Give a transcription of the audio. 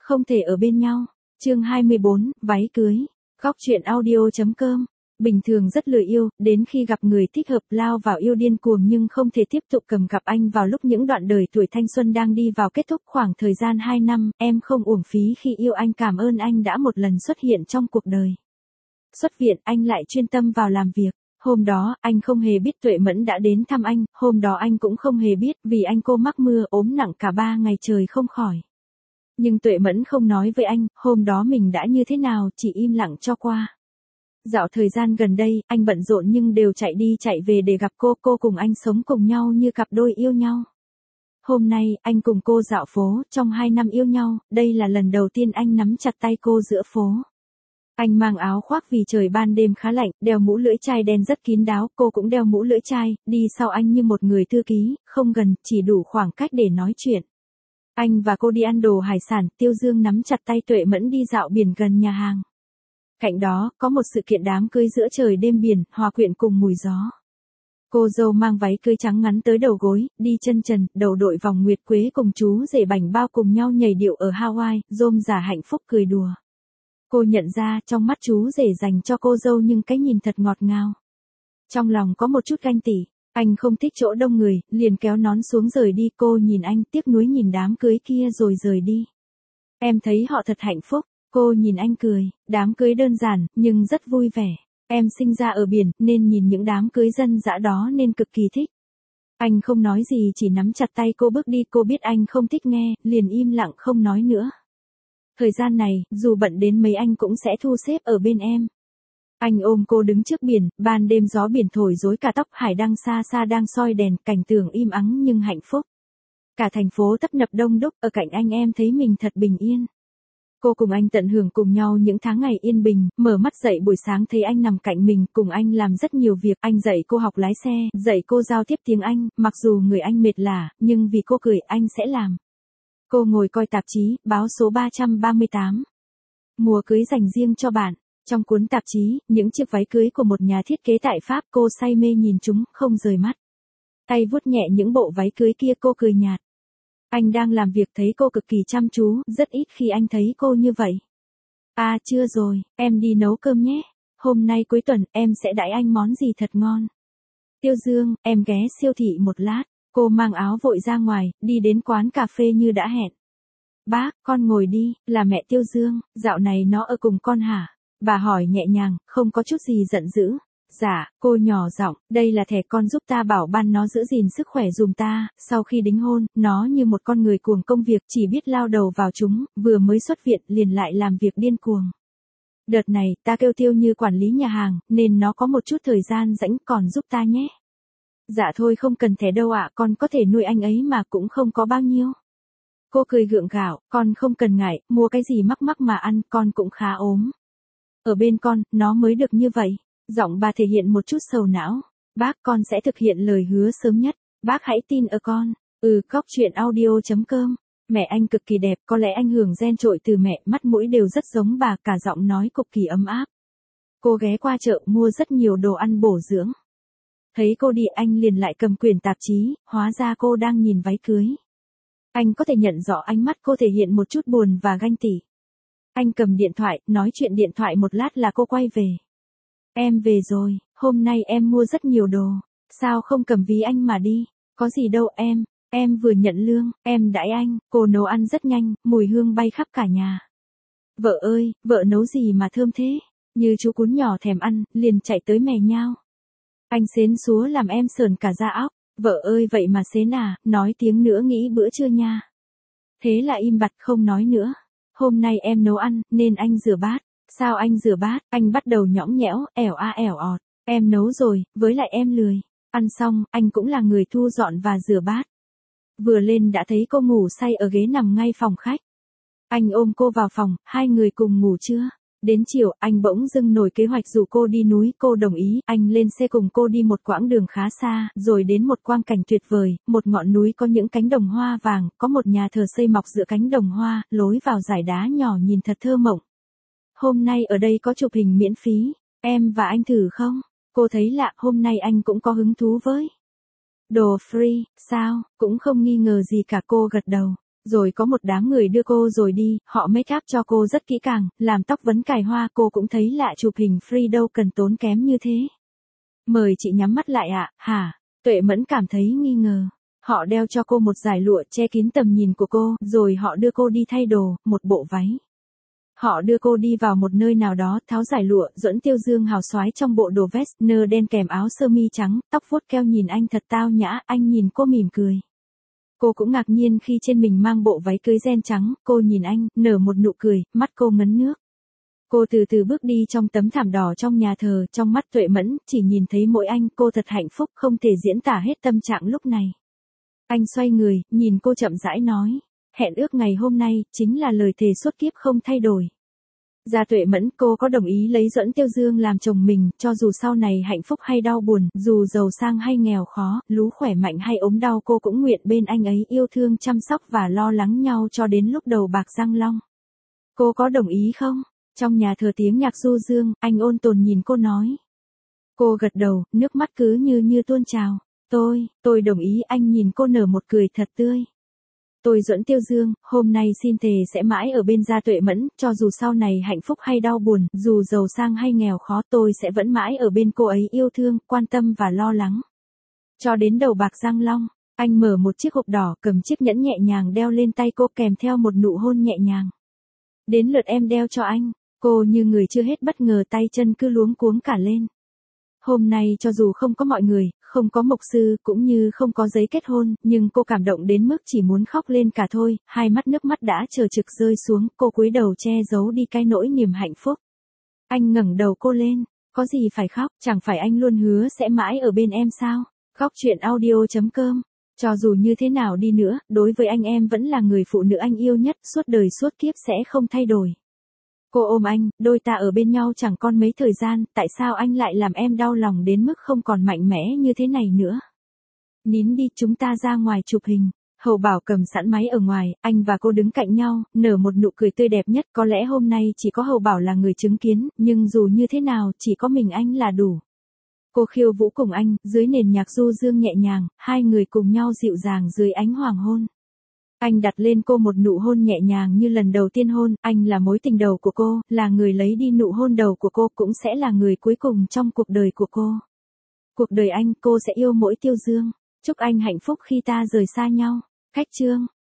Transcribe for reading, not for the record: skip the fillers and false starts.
Không thể ở bên nhau. Chương 24, váy cưới. Góc truyện audio.com. Bình thường rất lười yêu, đến khi gặp người thích hợp lao vào yêu điên cuồng nhưng không thể tiếp tục cầm gặp anh vào lúc những đoạn đời tuổi thanh xuân đang đi vào kết thúc khoảng thời gian 2 năm, em không uổng phí khi yêu anh, cảm ơn anh đã một lần xuất hiện trong cuộc đời. Xuất viện, anh lại chuyên tâm vào làm việc. Hôm đó, anh không hề biết Tuệ Mẫn đã đến thăm anh, hôm đó anh cũng không hề biết vì anh cô mắc mưa ốm nặng cả 3 ngày trời không khỏi. Nhưng Tuệ Mẫn không nói với anh, hôm đó mình đã như thế nào, chỉ im lặng cho qua. Dạo thời gian gần đây, anh bận rộn nhưng đều chạy đi chạy về để gặp cô cùng anh sống cùng nhau như cặp đôi yêu nhau. Hôm nay, anh cùng cô dạo phố, trong 2 năm yêu nhau, đây là lần đầu tiên anh nắm chặt tay cô giữa phố. Anh mang áo khoác vì trời ban đêm khá lạnh, đeo mũ lưỡi chai đen rất kín đáo, cô cũng đeo mũ lưỡi chai, đi sau anh như một người thư ký, không gần, chỉ đủ khoảng cách để nói chuyện. Anh và cô đi ăn đồ hải sản, Tiêu Dương nắm chặt tay Tuệ Mẫn đi dạo biển gần nhà hàng. Cạnh đó, có một sự kiện đám cưới giữa trời đêm biển, hòa quyện cùng mùi gió. Cô dâu mang váy cưới trắng ngắn tới đầu gối, đi chân trần, đầu đội vòng nguyệt quế cùng chú rể bảnh bao cùng nhau nhảy điệu ở Hawaii, rôm rả hạnh phúc cười đùa. Cô nhận ra trong mắt chú rể dành cho cô dâu nhưng cái nhìn thật ngọt ngào. Trong lòng có một chút ganh tị, anh không thích chỗ đông người, liền kéo nón xuống rời đi. Cô nhìn anh tiếc nuối nhìn đám cưới kia rồi rời đi. Em thấy họ thật hạnh phúc. Cô nhìn anh cười, đám cưới đơn giản, nhưng rất vui vẻ. Em sinh ra ở biển, nên nhìn những đám cưới dân dã đó nên cực kỳ thích. Anh không nói gì chỉ nắm chặt tay cô bước đi, cô biết anh không thích nghe, liền im lặng không nói nữa. Thời gian này, dù bận đến mấy anh cũng sẽ thu xếp ở bên em. Anh ôm cô đứng trước biển, ban đêm gió biển thổi rối cả tóc, hải đăng xa xa đang soi đèn, cảnh tượng im ắng nhưng hạnh phúc. Cả thành phố tấp nập đông đúc, ở cạnh anh em thấy mình thật bình yên. Cô cùng anh tận hưởng cùng nhau những tháng ngày yên bình, mở mắt dậy buổi sáng thấy anh nằm cạnh mình, cùng anh làm rất nhiều việc, anh dạy cô học lái xe, dạy cô giao tiếp tiếng Anh, mặc dù người anh mệt lả, nhưng vì cô cười anh sẽ làm. Cô ngồi coi tạp chí, báo số 338. Mùa cưới dành riêng cho bạn. Trong cuốn tạp chí, những chiếc váy cưới của một nhà thiết kế tại Pháp, cô say mê nhìn chúng, không rời mắt. Tay vuốt nhẹ những bộ váy cưới kia, cô cười nhạt. Anh đang làm việc thấy cô cực kỳ chăm chú, rất ít khi anh thấy cô như vậy. À chưa rồi, em đi nấu cơm nhé. Hôm nay cuối tuần, em sẽ đãi anh món gì thật ngon. Tiêu Dương, em ghé siêu thị một lát. Cô mang áo vội ra ngoài, đi đến quán cà phê như đã hẹn. Bác, con ngồi đi, là mẹ Tiêu Dương, dạo này nó ở cùng con hả? Bà hỏi nhẹ nhàng, không có chút gì giận dữ. Dạ, cô nhỏ giọng, đây là thẻ con giúp ta bảo ban nó giữ gìn sức khỏe dùm ta, sau khi đính hôn, nó như một con người cuồng công việc chỉ biết lao đầu vào chúng, vừa mới xuất viện liền lại làm việc điên cuồng. Đợt này, ta kêu Tiêu Như quản lý nhà hàng, nên nó có một chút thời gian rảnh còn giúp ta nhé. Dạ thôi không cần thẻ đâu ạ, con có thể nuôi anh ấy mà cũng không có bao nhiêu. Cô cười gượng gạo, con không cần ngại, mua cái gì mắc mắc mà ăn, con cũng khá ốm. Ở bên con, nó mới được như vậy. Giọng bà thể hiện một chút sầu não. Bác, con sẽ thực hiện lời hứa sớm nhất. Bác hãy tin ở con. Góc truyện audio.com. Mẹ anh cực kỳ đẹp, có lẽ anh hưởng gen trội từ mẹ, mắt mũi đều rất giống bà, cả giọng nói cực kỳ ấm áp. Cô ghé qua chợ mua rất nhiều đồ ăn bổ dưỡng. Thấy cô đi anh liền lại cầm quyển tạp chí, hóa ra cô đang nhìn váy cưới. Anh có thể nhận rõ ánh mắt cô thể hiện một chút buồn và ganh tị. Anh cầm điện thoại, nói chuyện điện thoại một lát là cô quay về. Em về rồi, hôm nay em mua rất nhiều đồ, sao không cầm ví anh mà đi, có gì đâu em vừa nhận lương, em đãi anh, cô nấu ăn rất nhanh, mùi hương bay khắp cả nhà. Vợ ơi, vợ nấu gì mà thơm thế, như chú cún nhỏ thèm ăn, liền chạy tới mè nhao. Anh xến xúa làm em sờn cả da óc, vợ ơi vậy mà xến à, nói tiếng nữa nghĩ bữa trưa nha. Thế là im bặt không nói nữa, hôm nay em nấu ăn, nên anh rửa bát. Sao anh rửa bát, anh bắt đầu nhõng nhẽo, ẻo a ẻo ọt, em nấu rồi, với lại em lười. Ăn xong, anh cũng là người thu dọn và rửa bát. Vừa lên đã thấy cô ngủ say ở ghế nằm ngay phòng khách. Anh ôm cô vào phòng, hai người cùng ngủ trưa. Đến chiều, anh bỗng dưng nổi kế hoạch rủ cô đi núi, cô đồng ý, anh lên xe cùng cô đi một quãng đường khá xa, rồi đến một quang cảnh tuyệt vời, một ngọn núi có những cánh đồng hoa vàng, có một nhà thờ xây mọc giữa cánh đồng hoa, lối vào dải đá nhỏ nhìn thật thơ mộng. Hôm nay ở đây có chụp hình miễn phí, em và anh thử không? Cô thấy lạ, hôm nay anh cũng có hứng thú với đồ free, sao, cũng không nghi ngờ gì cả, cô gật đầu. Rồi có một đám người đưa cô rồi đi, họ make up cho cô rất kỹ càng, làm tóc vấn cài hoa, cô cũng thấy lạ, chụp hình free đâu cần tốn kém như thế. Mời chị nhắm mắt lại ạ, hả? Tuệ Mẫn cảm thấy nghi ngờ. Họ đeo cho cô một dải lụa che kín tầm nhìn của cô, rồi họ đưa cô đi thay đồ, một bộ váy. Họ đưa cô đi vào một nơi nào đó, tháo dải lụa, Duẫn Tiêu Dương hào xoái trong bộ đồ vest nơ đen kèm áo sơ mi trắng, tóc vuốt keo nhìn anh thật tao nhã, anh nhìn cô mỉm cười. Cô cũng ngạc nhiên khi trên mình mang bộ váy cưới ren trắng, cô nhìn anh, nở một nụ cười, mắt cô ngấn nước. Cô từ từ bước đi trong tấm thảm đỏ trong nhà thờ, trong mắt Tuệ Mẫn, chỉ nhìn thấy mỗi anh, cô thật hạnh phúc, không thể diễn tả hết tâm trạng lúc này. Anh xoay người, nhìn cô chậm rãi nói, hẹn ước ngày hôm nay, chính là lời thề suốt kiếp không thay đổi. Gia Tuệ Mẫn, cô có đồng ý lấy Duẫn Tiêu Dương làm chồng mình, cho dù sau này hạnh phúc hay đau buồn, dù giàu sang hay nghèo khó, lú khỏe mạnh hay ốm đau, cô cũng nguyện bên anh ấy yêu thương chăm sóc và lo lắng nhau cho đến lúc đầu bạc răng long. Cô có đồng ý không? Trong nhà thờ tiếng nhạc du dương, anh ôn tồn nhìn cô nói. Cô gật đầu, nước mắt cứ như tuôn trào. Tôi đồng ý, anh nhìn cô nở một cười thật tươi. Tôi Duẫn Tiêu Dương, hôm nay xin thề sẽ mãi ở bên Gia Tuệ Mẫn, cho dù sau này hạnh phúc hay đau buồn, dù giàu sang hay nghèo khó, tôi sẽ vẫn mãi ở bên cô ấy, yêu thương, quan tâm và lo lắng. Cho đến đầu bạc răng long, anh mở một chiếc hộp đỏ, cầm chiếc nhẫn nhẹ nhàng đeo lên tay cô kèm theo một nụ hôn nhẹ nhàng. Đến lượt em đeo cho anh, cô như người chưa hết bất ngờ, tay chân cứ luống cuống cả lên. Hôm nay cho dù không có mọi người, không có mục sư, cũng như không có giấy kết hôn, nhưng cô cảm động đến mức chỉ muốn khóc lên cả thôi, hai mắt nước mắt đã chờ trực rơi xuống, cô cúi đầu che giấu đi cái nỗi niềm hạnh phúc. Anh ngẩng đầu cô lên, có gì phải khóc, chẳng phải anh luôn hứa sẽ mãi ở bên em sao? Khóc chuyện audio.com. Cho dù như thế nào đi nữa, đối với anh em vẫn là người phụ nữ anh yêu nhất, suốt đời suốt kiếp sẽ không thay đổi. Cô ôm anh, đôi ta ở bên nhau chẳng còn mấy thời gian, tại sao anh lại làm em đau lòng đến mức không còn mạnh mẽ như thế này nữa? Nín đi, chúng ta ra ngoài chụp hình. Hầu Bảo cầm sẵn máy ở ngoài, anh và cô đứng cạnh nhau, nở một nụ cười tươi đẹp nhất, có lẽ hôm nay chỉ có Hầu Bảo là người chứng kiến, nhưng dù như thế nào, chỉ có mình anh là đủ. Cô khiêu vũ cùng anh, dưới nền nhạc du dương nhẹ nhàng, hai người cùng nhau dịu dàng dưới ánh hoàng hôn. Anh đặt lên cô một nụ hôn nhẹ nhàng như lần đầu tiên hôn, anh là mối tình đầu của cô, là người lấy đi nụ hôn đầu của cô, cũng sẽ là người cuối cùng trong cuộc đời của cô. Cuộc đời anh, cô sẽ yêu mỗi Tiêu Dương. Chúc anh hạnh phúc khi ta rời xa nhau. Khách chương.